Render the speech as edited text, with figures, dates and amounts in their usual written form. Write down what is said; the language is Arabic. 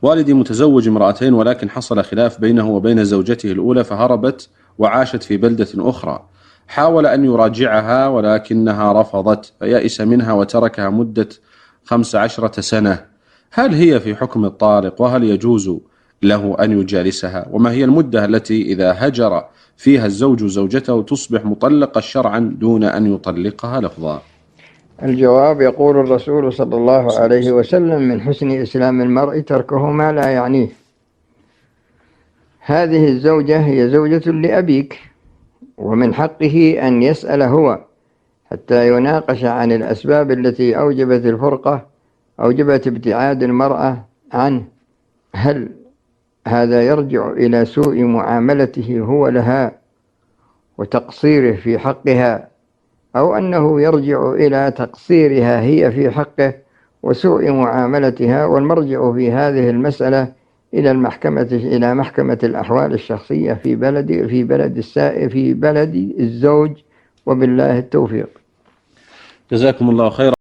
والدي متزوج امرأتين، ولكن حصل خلاف بينه وبين زوجته الأولى فهربت وعاشت في بلدة أخرى. حاول أن يراجعها ولكنها رفضت، فيأس منها وتركها مدة 15 سنة. هل هي في حكم الطارق؟ وهل يجوز له أن يجالسها؟ وما هي المدة التي إذا هجر فيها الزوج زوجته تصبح مطلقة شرعا دون أن يطلقها لفظا؟ الجواب: يقول الرسول صلى الله عليه وسلم: من حسن إسلام المرء تركه ما لا يعنيه. هذه الزوجة هي زوجة لأبيك، ومن حقه أن يسأل هو حتى يناقش عن الأسباب التي أوجبت الفرقة، أوجبت ابتعاد المرأة عنه. هل هذا يرجع إلى سوء معاملته هو لها وتقصيره في حقها، أو أنه يرجع إلى تقصيرها هي في حقه وسوء معاملتها؟ والمرجع في هذه المسألة إلى محكمة الأحوال الشخصية في بلد الزوج، وبالله التوفيق. جزاكم الله خيرا.